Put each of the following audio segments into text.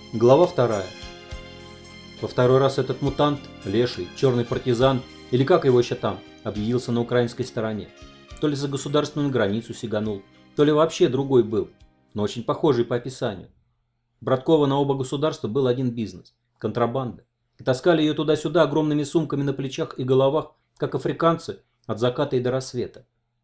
Глава 2. Во второй раз этот мутант, леший, черный партизан, или как его еще там, объявился на украинской стороне. То ли за государственную границу сиганул, то ли вообще другой был, но очень похожий по описанию. Браткова на оба государства был один бизнес – контрабанда. И таскали ее туда-сюда огромными сумками на плечах и головах, как африканцы, от заката и до рассвета.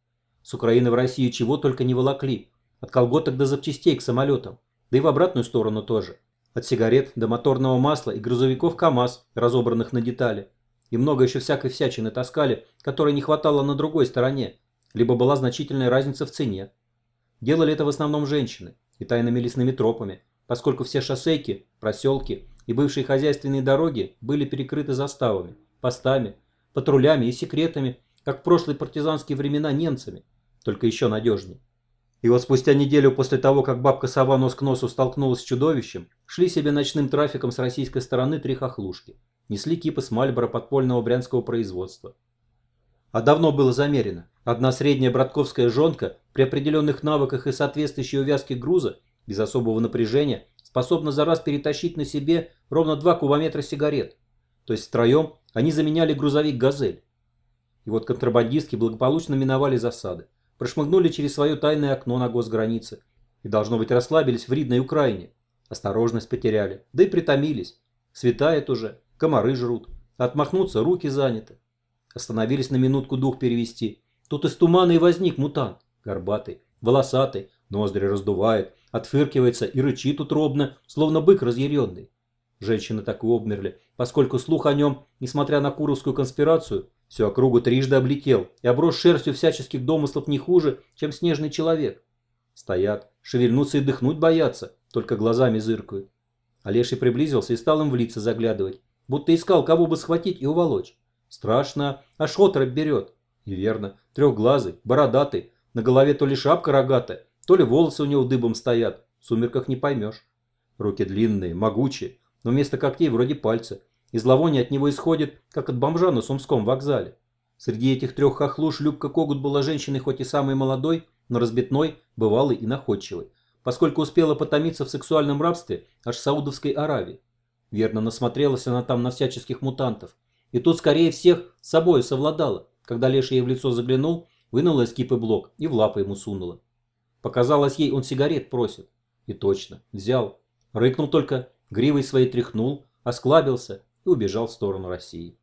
С Украины в Россию чего только не волокли, от колготок до запчастей к самолетам, да и в обратную сторону тоже. От сигарет до моторного масла и грузовиков КАМАЗ, разобранных на детали. И много еще всякой всячины таскали, которой не хватало на другой стороне, либо была значительная разница в цене. Делали это в основном женщины и тайными лесными тропами, поскольку все шоссейки, проселки и бывшие хозяйственные дороги были перекрыты заставами, постами, патрулями и секретами, как в прошлые партизанские времена немцами, только еще надежнее. И вот спустя неделю после того, как бабка-сова нос к носу столкнулась с чудовищем, шли себе ночным трафиком с российской стороны три хохлушки. Несли кипы с Мальборо подпольного брянского производства. А давно было замерено. Одна средняя братковская жонка при определенных навыках и соответствующей увязке груза, без особого напряжения, способна за раз перетащить на себе ровно 2 кубометра сигарет. То есть втроем они заменяли грузовик «Газель». И вот контрабандистки благополучно миновали засады. Прошмыгнули через свое тайное окно на госгранице и, должно быть, расслабились в Ридной Украине. Осторожность потеряли, да и притомились. Светает уже, комары жрут, отмахнуться руки заняты. Остановились на минутку дух перевести. Тут из тумана и возник мутант, горбатый, волосатый, ноздри раздувает, отфыркивается и рычит утробно, словно бык разъяренный. Женщины так и обмерли, поскольку слух о нем, несмотря на Куровскую конспирацию, всю округу трижды облетел и оброс шерстью всяческих домыслов не хуже, чем снежный человек. Стоят, шевельнуться и дыхнуть боятся, только глазами зыркают. А леший приблизился и стал им в лица заглядывать, будто искал, кого бы схватить и уволочь. Страшно, аж оторопь берет. И верно, трехглазый, бородатый, на голове то ли шапка рогатая, то ли волосы у него дыбом стоят, в сумерках не поймешь. Руки длинные, могучие, но вместо когтей вроде пальца. И зловоние от него исходит, как от бомжа на Сумском вокзале. Среди этих трех хохлуш Любка Когут была женщиной хоть и самой молодой, но разбитной, бывалой и находчивой, поскольку успела потомиться в сексуальном рабстве аж в Саудовской Аравии. Верно, насмотрелась она там на всяческих мутантов. И тут скорее всех с собой совладала, когда леший ей в лицо заглянул, вынула из кипы блок и в лапы ему сунула. Показалось ей, он сигарет просит. И точно, взял. Рыкнул только, гривой своей тряхнул, осклабился и убежал в сторону России.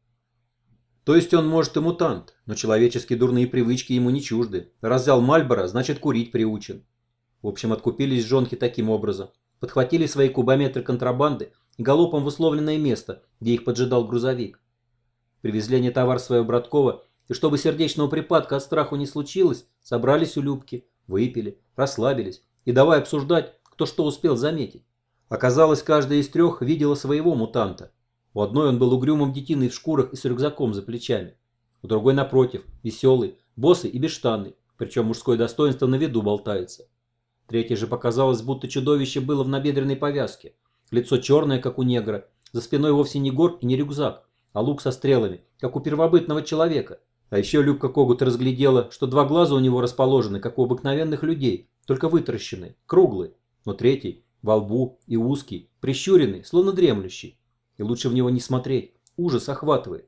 То есть он, может, и мутант, но человеческие дурные привычки ему не чужды. Раз взял Мальборо, значит курить приучен. В общем, откупились жонки таким образом. Подхватили свои кубометры контрабанды и галопом в условленное место, где их поджидал грузовик. Привезли они товар своего Браткова, и чтобы сердечного припадка от страху не случилось, собрались у Любки, выпили, расслабились и давай обсуждать, кто что успел заметить. Оказалось, каждая из трех видела своего мутанта. У одной он был угрюмым детиной в шкурах и с рюкзаком за плечами. У другой, напротив, веселый, босый и бесштанный, причем мужское достоинство на виду болтается. Третьей же показалось, будто чудовище было в набедренной повязке. Лицо черное, как у негра, за спиной вовсе не горб и не рюкзак, а лук со стрелами, как у первобытного человека. А еще Любка Когут разглядела, что 2 глаза у него расположены, как у обыкновенных людей, только вытаращенные, круглые, но третий во лбу и узкий, прищуренный, словно дремлющий. И лучше в него не смотреть, ужас охватывает.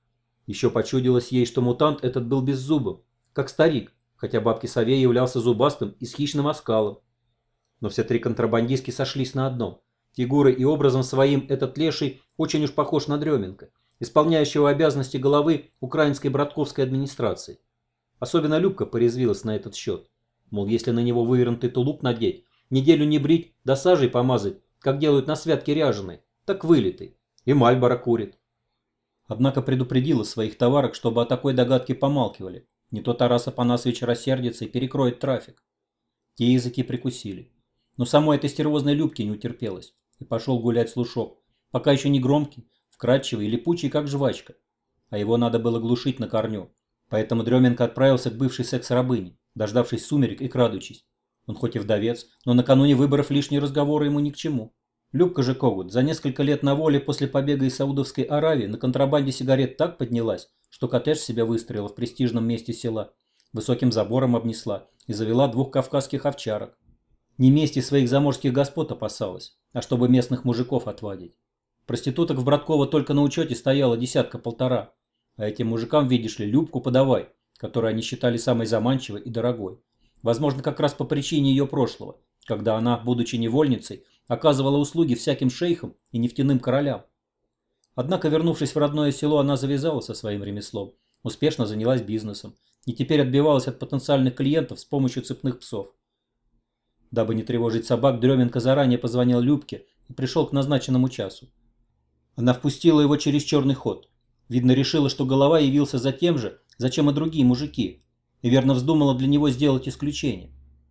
Еще почудилось ей, что мутант этот был беззубым, как старик, хотя бабке-сове являлся зубастым и с хищным оскалом. Но все три контрабандистки сошлись на одном. Фигурой и образом своим этот леший очень уж похож на Дременко, исполняющего обязанности главы украинской братковской администрации. Особенно Любка порезвилась на этот счет. Мол, если на него вывернутый тулуп надеть, неделю не брить, да сажей помазать, как делают на святке ряженой, так вылитый. И Мальборо курит. Однако предупредила своих товарок, чтобы о такой догадке помалкивали. Не то Тарас Апанасович рассердится и перекроет трафик. Те языки прикусили. Но самой этой стервозной Любке не утерпелось. И пошел гулять слушок. Пока еще не громкий, вкрадчивый и липучий, как жвачка. А его надо было глушить на корню. Поэтому Дременко отправился к бывшей секс-рабыне, дождавшись сумерек и крадучись. Он хоть и вдовец, но накануне выборов лишние разговоры ему ни к чему. Любка же Когут за несколько лет на воле после побега из Саудовской Аравии на контрабанде сигарет так поднялась, что коттедж себя выстроила в престижном месте села, высоким забором обнесла и завела 2 кавказских овчарок. Не мести своих заморских господ опасалась, а чтобы местных мужиков отвадить. Проституток в Братково только на учете стояло 10-1.5, а этим мужикам, видишь ли, Любку подавай, которую они считали самой заманчивой и дорогой. Возможно, как раз по причине ее прошлого, когда она, будучи невольницей, оказывала услуги всяким шейхам и нефтяным королям. Однако, вернувшись в родное село, она завязала со своим ремеслом, успешно занялась бизнесом и теперь отбивалась от потенциальных клиентов с помощью цепных псов. Дабы не тревожить собак, Дременко заранее позвонил Любке и пришел к назначенному часу. Она впустила его через черный ход. Видно, решила, что голова явился за тем же, зачем и другие мужики, и верно вздумала для него сделать исключение.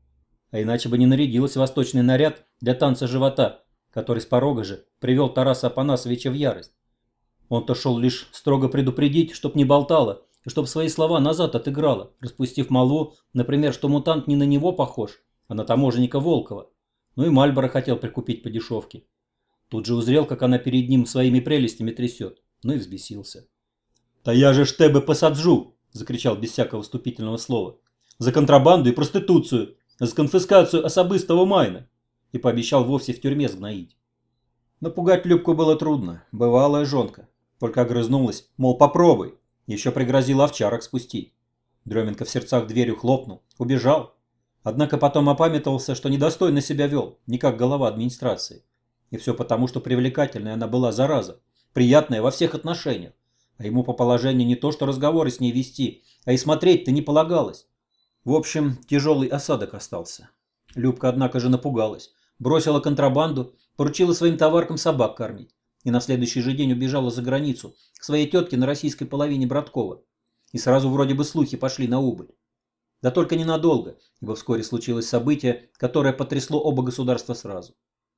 А иначе бы не нарядилась в восточный наряд для танца живота, который с порога же привел Тараса Апанасовича в ярость. Он-то шел лишь строго предупредить, чтоб не болтала, и чтоб свои слова назад отыграла, распустив молву, например, что мутант не на него похож, а на таможенника Волкова. Ну и Мальборо хотел прикупить по дешевке. Тут же узрел, как она перед ним своими прелестями трясет, ну и взбесился. «Да я же ж тебе посаджу!» – закричал без всякого вступительного слова. «За контрабанду и проституцию, за конфискацию особистого майна!» И пообещал вовсе в тюрьме сгноить. Напугать Любку было трудно, бывалая жонка. Только огрызнулась, мол, попробуй, еще пригрозила овчарок спустить. Дременко в сердцах дверью хлопнул, убежал. Однако потом опамятовался, что недостойно себя вел, не как голова администрации. И все потому, что привлекательная она была, зараза, приятная во всех отношениях. А ему по положению не то, что разговоры с ней вести, а и смотреть-то не полагалось. В общем, тяжелый осадок остался. Любка, однако же, напугалась, бросила контрабанду, поручила своим товаркам собак кормить. И на следующий же день убежала за границу, к своей тетке на российской половине Браткова. И сразу вроде бы слухи пошли на убыль. Да только ненадолго, ибо вскоре случилось событие, которое потрясло оба государства сразу.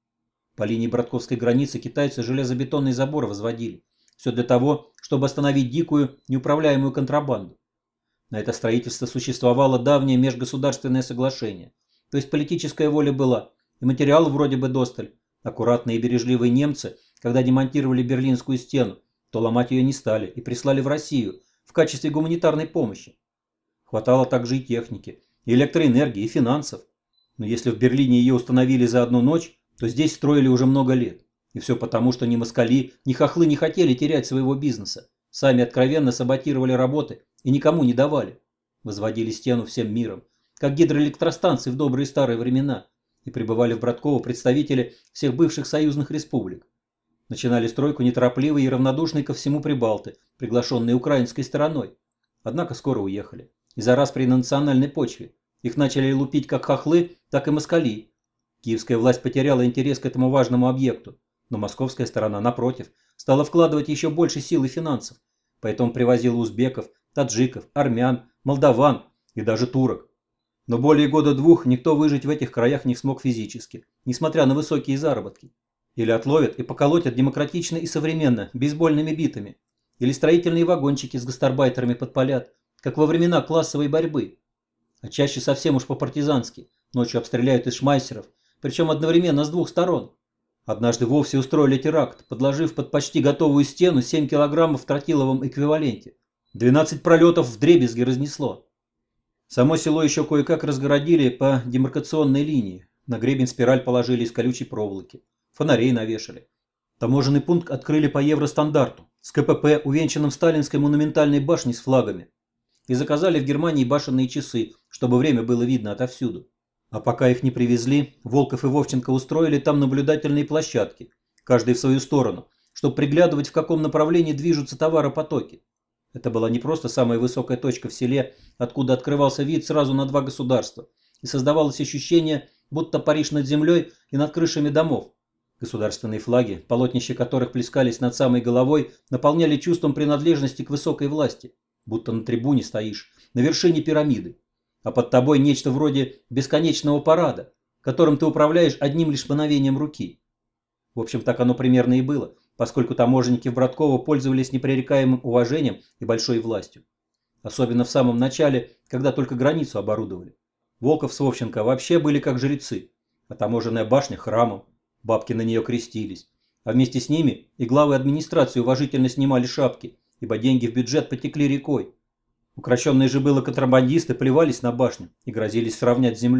По линии братковской границы китайцы железобетонные заборы возводили. Все для того, чтобы остановить дикую, неуправляемую контрабанду. На это строительство существовало давнее межгосударственное соглашение. То есть политическая воля была, и материал вроде бы досталь. Аккуратные и бережливые немцы, когда демонтировали Берлинскую стену, то ломать ее не стали и прислали в Россию в качестве гуманитарной помощи. Хватало также и техники, и электроэнергии, и финансов. Но если в Берлине ее установили за одну ночь, то здесь строили уже много лет. И все потому, что ни москали, ни хохлы не хотели терять своего бизнеса. Сами откровенно саботировали работы и никому не давали. Возводили стену всем миром, как гидроэлектростанции в добрые старые времена. И прибывали в Братково представители всех бывших союзных республик. Начинали стройку неторопливые и равнодушные ко всему прибалты, приглашенные украинской стороной. Однако скоро уехали. И за раз при национальной почве. Их начали лупить как хохлы, так и москали. Киевская власть потеряла интерес к этому важному объекту. Но московская сторона, напротив, стала вкладывать еще больше сил и финансов. Поэтому привозила узбеков, таджиков, армян, молдаван и даже турок. Но более года двух никто выжить в этих краях не смог физически, несмотря на высокие заработки. Или отловят и поколотят демократично и современно, бейсбольными битами. Или строительные вагончики с гастарбайтерами подпалят, как во времена классовой борьбы. А чаще совсем уж по-партизански. Ночью обстреляют из шмайсеров, причем одновременно с двух сторон. Однажды вовсе устроили теракт, подложив под почти готовую стену 7 килограммов в тротиловом эквиваленте. 12 пролетов вдребезги разнесло. Само село еще кое-как разгородили по демаркационной линии. На гребень спираль положили из колючей проволоки. Фонарей навешали. Таможенный пункт открыли по евростандарту, с КПП, увенчанным сталинской монументальной башней с флагами. И заказали в Германии башенные часы, чтобы время было видно отовсюду. А пока их не привезли, Волков и Вовченко устроили там наблюдательные площадки, каждый в свою сторону, чтобы приглядывать, в каком направлении движутся товаропотоки. Это была не просто самая высокая точка в селе, откуда открывался вид сразу на два государства, и создавалось ощущение, будто Париж над землей и над крышами домов. Государственные флаги, полотнища которых плескались над самой головой, наполняли чувством принадлежности к высокой власти, будто на трибуне стоишь, на вершине пирамиды, а под тобой нечто вроде бесконечного парада, которым ты управляешь одним лишь мгновением руки. В общем, так оно примерно и было, поскольку таможенники в Братково пользовались непререкаемым уважением и большой властью. Особенно в самом начале, когда только границу оборудовали. Волков с Вовченко вообще были как жрецы, а таможенная башня – храмом, бабки на нее крестились. А вместе с ними и главы администрации уважительно снимали шапки, ибо деньги в бюджет потекли рекой. Укращенные же было контрабандисты плевались на башню и грозились сравнять с землей.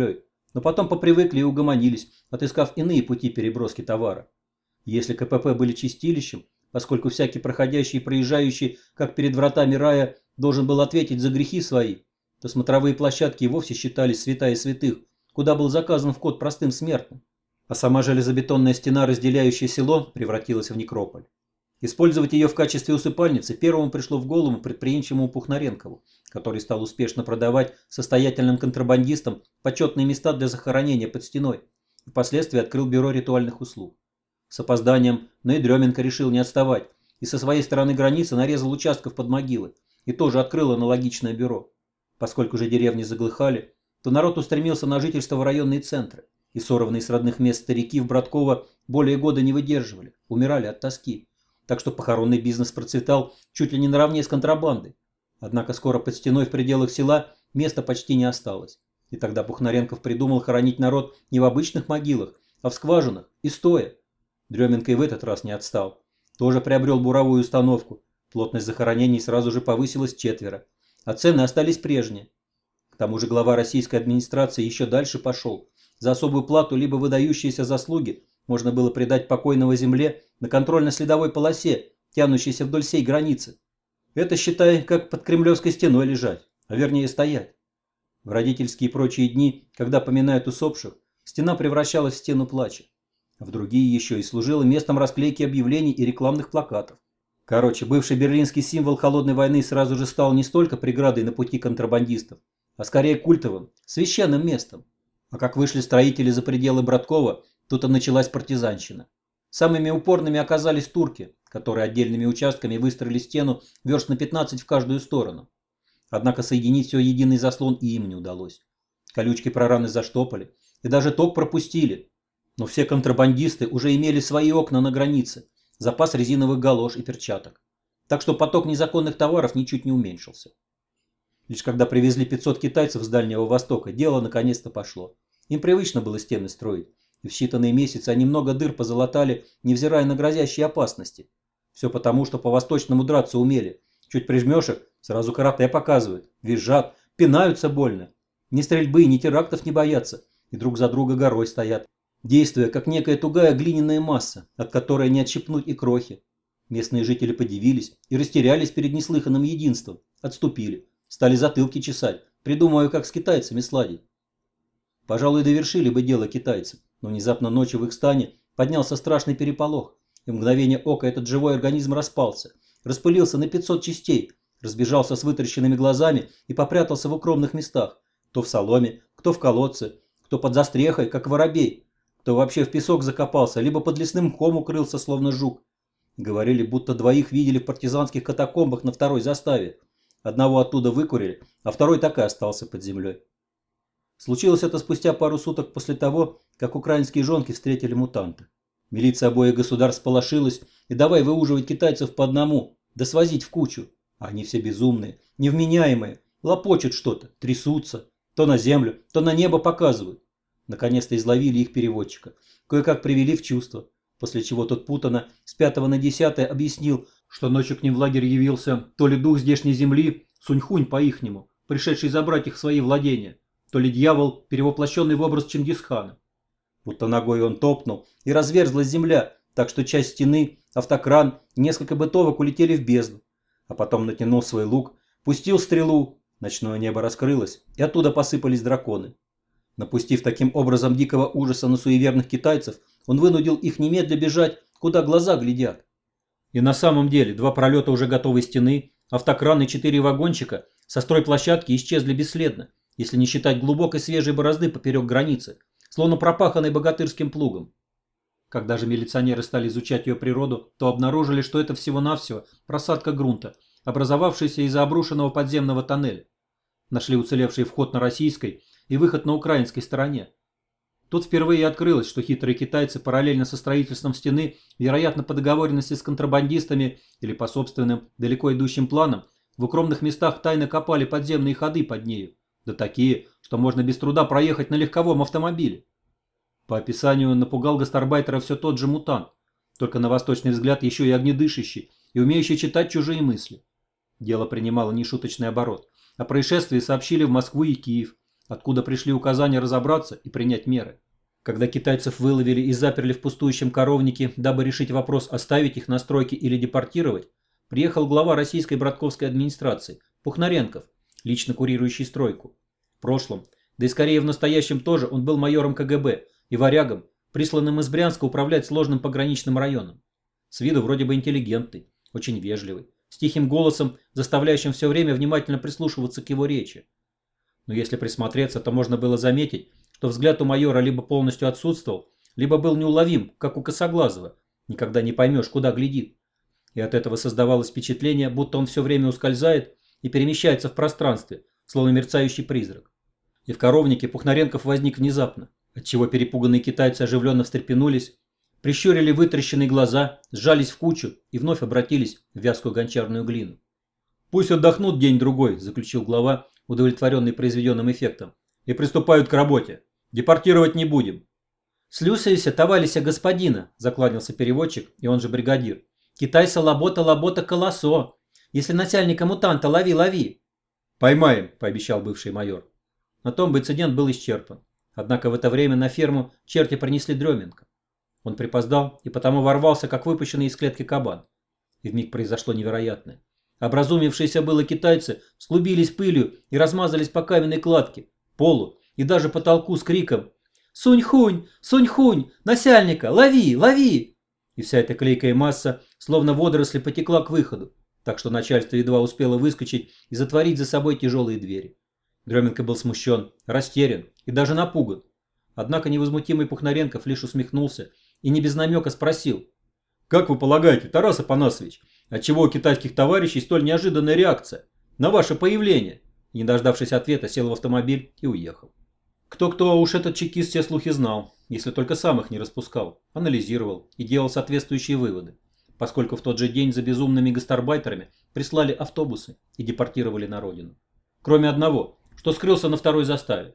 Но потом попривыкли и угомонились, отыскав иные пути переброски товара. Если КПП были чистилищем, поскольку всякий проходящий и проезжающий, как перед вратами рая, должен был ответить за грехи свои, то смотровые площадки и вовсе считались святая святых, куда был заказан вход простым смертным. А сама железобетонная стена, разделяющая село, превратилась в некрополь. Использовать ее в качестве усыпальницы первому пришло в голову предприимчивому Пухнаренкову, который стал успешно продавать состоятельным контрабандистам почетные места для захоронения под стеной и впоследствии открыл бюро ритуальных услуг. С опозданием, но и Дременко решил не отставать и со своей стороны границы нарезал участков под могилы и тоже открыл аналогичное бюро. Поскольку же деревни заглыхали, то народ устремился на жительство в районные центры, и сорванные с родных мест старики в Братково более года не выдерживали, умирали от тоски. Так что похоронный бизнес процветал чуть ли не наравне с контрабандой. Однако скоро под стеной в пределах села места почти не осталось. И тогда Пухнаренков придумал хоронить народ не в обычных могилах, а в скважинах и стоя. Дременко и в этот раз не отстал. Тоже приобрел буровую установку. Плотность захоронений сразу же повысилась вчетверо, а цены остались прежние. К тому же глава российской администрации еще дальше пошел. За особую плату либо выдающиеся заслуги можно было предать покойного земле на контрольно-следовой полосе, тянущейся вдоль всей границы. Это, считай, как под Кремлевской стеной лежать, а вернее стоять. В родительские и прочие дни, когда поминают усопших, стена превращалась в стену плача. А в другие еще и служила местом расклейки объявлений и рекламных плакатов. Короче, бывший берлинский символ холодной войны сразу же стал не столько преградой на пути контрабандистов, а скорее культовым, священным местом. А как вышли строители за пределы Браткова, тут и началась партизанщина. Самыми упорными оказались турки, которые отдельными участками выстроили стену верст на 15 в каждую сторону. Однако соединить все в единый заслон и им не удалось. Колючки прораны заштопали и даже ток пропустили. Но все контрабандисты уже имели свои окна на границе, запас резиновых галош и перчаток. Так что поток незаконных товаров ничуть не уменьшился. Лишь когда привезли 500 китайцев с Дальнего Востока, дело наконец-то пошло. Им привычно было стены строить, и в считанные месяцы они много дыр позалатали, невзирая на грозящие опасности. Все потому, что по-восточному драться умели. Чуть прижмешь их, сразу карате показывают, визжат, пинаются больно. Ни стрельбы, ни терактов не боятся, и друг за друга горой стоят, действуя как некая тугая глиняная масса, от которой не отщипнуть и крохи. Местные жители подивились и растерялись перед неслыханным единством, отступили. Стали затылки чесать, придумывая, как с китайцами сладить. Пожалуй, довершили бы дело китайцы, но внезапно ночью в их стане поднялся страшный переполох, и в мгновение ока этот живой организм распался, распылился на 500 частей, разбежался с вытаращенными глазами и попрятался в укромных местах, кто в соломе, кто в колодце, кто под застрехой, как воробей, кто вообще в песок закопался, либо под лесным мхом укрылся, словно жук. Говорили, будто двоих видели в партизанских катакомбах на второй заставе. Одного оттуда выкурили, а второй так и остался под землей. Случилось это спустя пару суток после того, как украинские жонки встретили мутанта. Милиция обоих государств сполошилась и давай выуживать китайцев по одному, да свозить в кучу. А они все безумные, невменяемые, лопочут что-то, трясутся, то на землю, то на небо показывают. Наконец-то изловили их переводчика, кое-как привели в чувство, после чего тот путано с 5 на 10 объяснил, что ночью к ним в лагерь явился то ли дух здешней земли, Суньхунь по-ихнему, пришедший забрать их в свои владения, то ли дьявол, перевоплощенный в образ Чингисхана. Будто ногой он топнул, и разверзлась земля, так что часть стены, автокран, несколько бытовок улетели в бездну. А потом натянул свой лук, пустил стрелу, ночное небо раскрылось, и оттуда посыпались драконы. Напустив таким образом дикого ужаса на суеверных китайцев, он вынудил их немедля бежать, куда глаза глядят. И на самом деле 2 пролета уже готовой стены, автокран и 4 вагончика со стройплощадки исчезли бесследно, если не считать глубокой свежей борозды поперек границы, словно пропаханной богатырским плугом. Когда же милиционеры стали изучать ее природу, то обнаружили, что это всего-навсего просадка грунта, образовавшаяся из-за обрушенного подземного тоннеля. Нашли уцелевший вход на российской и выход на украинской стороне. Тут впервые открылось, что хитрые китайцы параллельно со строительством стены, вероятно по договоренности с контрабандистами или по собственным далеко идущим планам, в укромных местах тайно копали подземные ходы под нею, да такие, что можно без труда проехать на легковом автомобиле. По описанию напугал гастарбайтера все тот же мутант, только на восточный взгляд еще и огнедышащий и умеющий читать чужие мысли. Дело принимало нешуточный оборот. О происшествии сообщили в Москву и Киев, откуда пришли указания разобраться и принять меры. Когда китайцев выловили и заперли в пустующем коровнике, дабы решить вопрос оставить их на стройке или депортировать, приехал глава российской братковской администрации Пухнаренков, лично курирующий стройку. В прошлом, да и скорее в настоящем тоже, он был майором КГБ и варягом, присланным из Брянска управлять сложным пограничным районом. С виду вроде бы интеллигентный, очень вежливый, с тихим голосом, заставляющим все время внимательно прислушиваться к его речи. Но если присмотреться, то можно было заметить, что взгляд у майора либо полностью отсутствовал, либо был неуловим, как у Косоглазого, никогда не поймешь, куда глядит. И от этого создавалось впечатление, будто он все время ускользает и перемещается в пространстве, словно мерцающий призрак. И в коровнике Пухнаренков возник внезапно, отчего перепуганные китайцы оживленно встрепенулись, прищурили вытаращенные глаза, сжались в кучу и вновь обратились в вязкую гончарную глину. «Пусть отдохнут день-другой», – заключил глава, удовлетворенный произведенным эффектом, – «и приступают к работе. Депортировать не будем». «Слюсайся, товарища господина», – закланялся переводчик, и он же бригадир. «Китайса лабота колосо. Если начальника мутанта лови». «Поймаем», – пообещал бывший майор. На том бы инцидент был исчерпан. Однако в это время на ферму черти принесли Дременко. Он припоздал и потому ворвался, как выпущенный из клетки кабан. И вмиг произошло невероятное. Образумившиеся было китайцы склубились пылью и размазались по каменной кладке, полу и даже потолку с криком «Сунь-хунь! Сунь-хунь! Насяльника! Лови! И вся эта клейкая масса, словно водоросли, потекла к выходу, так что начальство едва успело выскочить и затворить за собой тяжелые двери. Дременко был смущен, растерян и даже напуган. Однако невозмутимый Пухнаренков лишь усмехнулся и не без намека спросил: «Как вы полагаете, Тарас Апанасович, отчего у китайских товарищей столь неожиданная реакция на ваше появление?» И, не дождавшись ответа, сел в автомобиль и уехал. Кто-кто, уж этот чекист все слухи знал, если только сам их не распускал, анализировал и делал соответствующие выводы, поскольку в тот же день за безумными гастарбайтерами прислали автобусы и депортировали на родину. Кроме одного, что скрылся на второй заставе.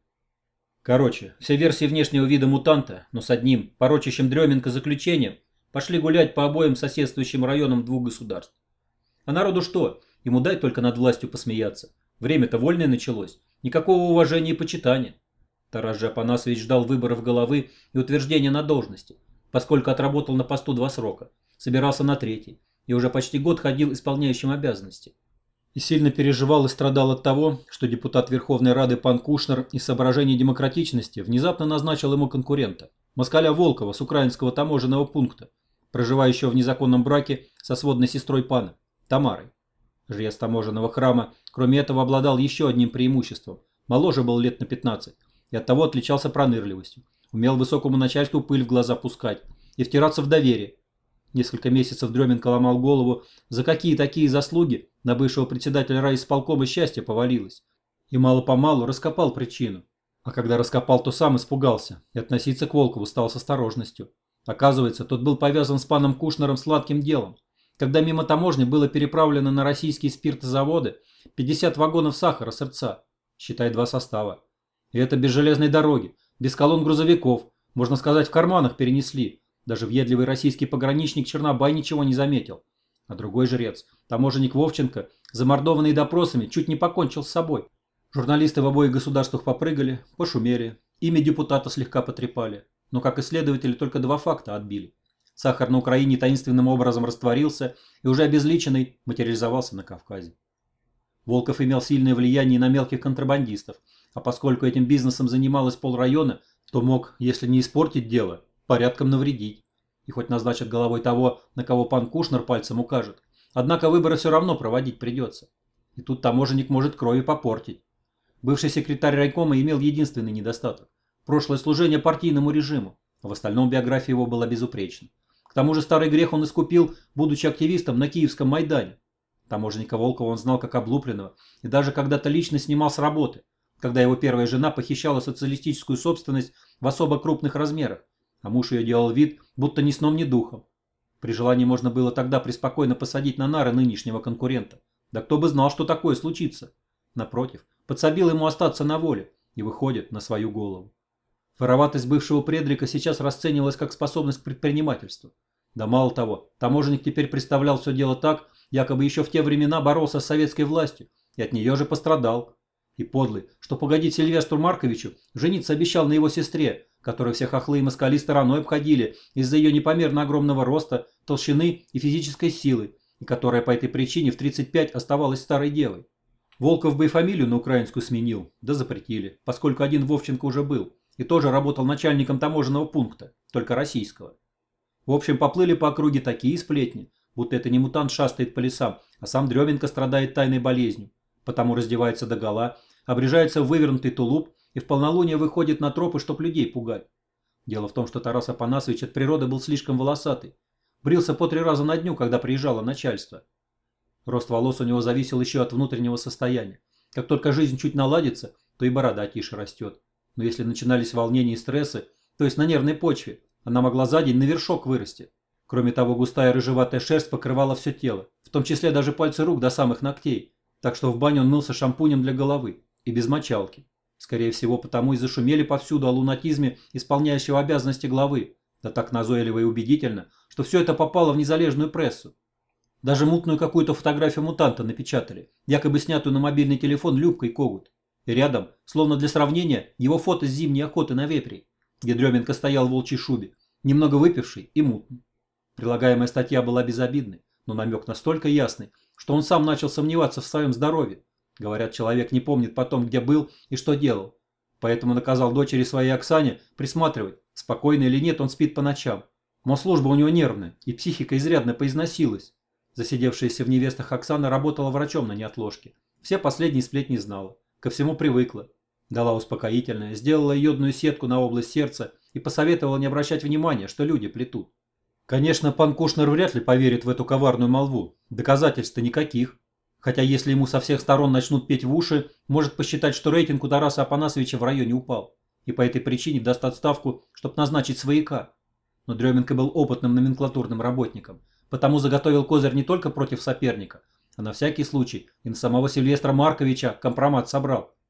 Короче, все версии внешнего вида мутанта, но с одним, порочащим Дременко заключением, пошли гулять по обоим соседствующим районам двух государств. А народу что? Ему дай только над властью посмеяться. Время-то вольное началось. Никакого уважения и почитания. Тарас же Апанасович ждал выборов головы и утверждения на должности, поскольку отработал на посту 2 срока, собирался на 3-й и уже почти год ходил исполняющим обязанности. И сильно переживал и страдал от того, что депутат Верховной Рады пан Кушнер из соображений демократичности внезапно назначил ему конкурента, москаля Волкова с украинского таможенного пункта, проживающего в незаконном браке со сводной сестрой пана, Тамарой. Жрец таможенного храма, кроме этого, обладал еще одним преимуществом. Моложе был лет на 15 и оттого отличался пронырливостью, умел высокому начальству пыль в глаза пускать и втираться в доверие. Несколько месяцев Дременко ломал голову, за какие такие заслуги на бывшего председателя райисполкома счастье повалилось, и мало-помалу раскопал причину. А когда раскопал, то сам испугался и относиться к Волкову стал с осторожностью. Оказывается, тот был повязан с паном Кушнером сладким делом. Когда мимо таможни было переправлено на российские спиртозаводы 50 вагонов сахара с РЦА, считай 2 состава. И это без железной дороги, без колонн грузовиков, можно сказать, в карманах перенесли. Даже въедливый российский пограничник Чернобай ничего не заметил. А другой жрец, таможенник Вовченко, замордованный допросами, чуть не покончил с собой. Журналисты в обоих государствах попрыгали, пошумели, имя депутата слегка потрепали. Но, как исследователи, только 2 факта отбили. Сахар на Украине таинственным образом растворился и уже обезличенный материализовался на Кавказе. Волков имел сильное влияние на мелких контрабандистов, а поскольку этим бизнесом занималось полрайона, то мог, если не испортить дело, порядком навредить. И хоть назначат головой того, на кого пан Кушнер пальцем укажет, однако выборы все равно проводить придется. И тут таможенник может крови попортить. Бывший секретарь райкома имел единственный недостаток – прошлое служение партийному режиму, а в остальном биография его была безупречна. К тому же старый грех он искупил, будучи активистом на Киевском Майдане. Таможенника Волкова он знал как облупленного и даже когда-то лично снимал с работы, когда его первая жена похищала социалистическую собственность в особо крупных размерах, а муж ее делал вид, будто ни сном, ни духом. При желании можно было тогда преспокойно посадить на нары нынешнего конкурента. Да кто бы знал, что такое случится. Напротив, подсобил ему остаться на воле и выходит на свою голову. Вороватость бывшего предрика сейчас расценивалась как способность к предпринимательству. Да мало того, таможенник теперь представлял все дело так, якобы еще в те времена боролся с советской властью и от нее же пострадал. И подлый, что погодить Сильвестру Марковичу, жениться обещал на его сестре, которую все хохлы и москали стороной обходили из-за ее непомерно огромного роста, толщины и физической силы, и которая по этой причине в 35 оставалась старой девой. Волков бы и фамилию на украинскую сменил, да запретили, поскольку один Вовченко уже был, и тоже работал начальником таможенного пункта, только российского. В общем, поплыли по округе такие сплетни, будто это не мутант шастает по лесам, а сам Дременко страдает тайной болезнью, потому раздевается догола, обрежается в вывернутый тулуп и в полнолуние выходит на тропы, чтоб людей пугать. Дело в том, что Тарас Афанасович от природы был слишком волосатый. Брился по 3 раза на дню, когда приезжало начальство. Рост волос у него зависел еще от внутреннего состояния. Как только жизнь чуть наладится, то и борода тише растет. Но если начинались волнения и стрессы, то есть на нервной почве, она могла за день на вершок вырасти. Кроме того, густая рыжеватая шерсть покрывала все тело, в том числе даже пальцы рук до самых ногтей, так что в бане он мылся шампунем для головы и без мочалки. Скорее всего, потому и зашумели повсюду о лунатизме исполняющего обязанности главы, да так назойливо и убедительно, что все это попало в незалежную прессу. Даже мутную какую-то фотографию мутанта напечатали, якобы снятую на мобильный телефон Любкой Когут. И рядом, словно для сравнения, его фото с зимней охоты на вепрей, где Дременко стоял в волчьей шубе, немного выпивший и мутный. Прилагаемая статья была безобидной, но намек настолько ясный, что он сам начал сомневаться в своем здоровье. Говорят, человек не помнит потом, где был и что делал. Поэтому наказал дочери своей Оксане присматривать, спокойно или нет он спит по ночам. Мол, служба у него нервная, и психика изрядно поизносилась. Засидевшаяся в невестах Оксана работала врачом на неотложке. Все последние сплетни знала. Ко всему привыкла. Дала успокоительное, сделала йодную сетку на область сердца и посоветовала не обращать внимания, что люди плетут. Конечно, пан Кушнер вряд ли поверит в эту коварную молву. Доказательств-то никаких. Хотя если ему со всех сторон начнут петь в уши, может посчитать, что рейтинг у Тараса Афанасовича в районе упал. И по этой причине даст отставку, чтобы назначить свояка. Но Дременко был опытным номенклатурным работником, потому заготовил козырь не только против соперника, а на всякий случай и на самого Сильвестра Марковича компромат собрал.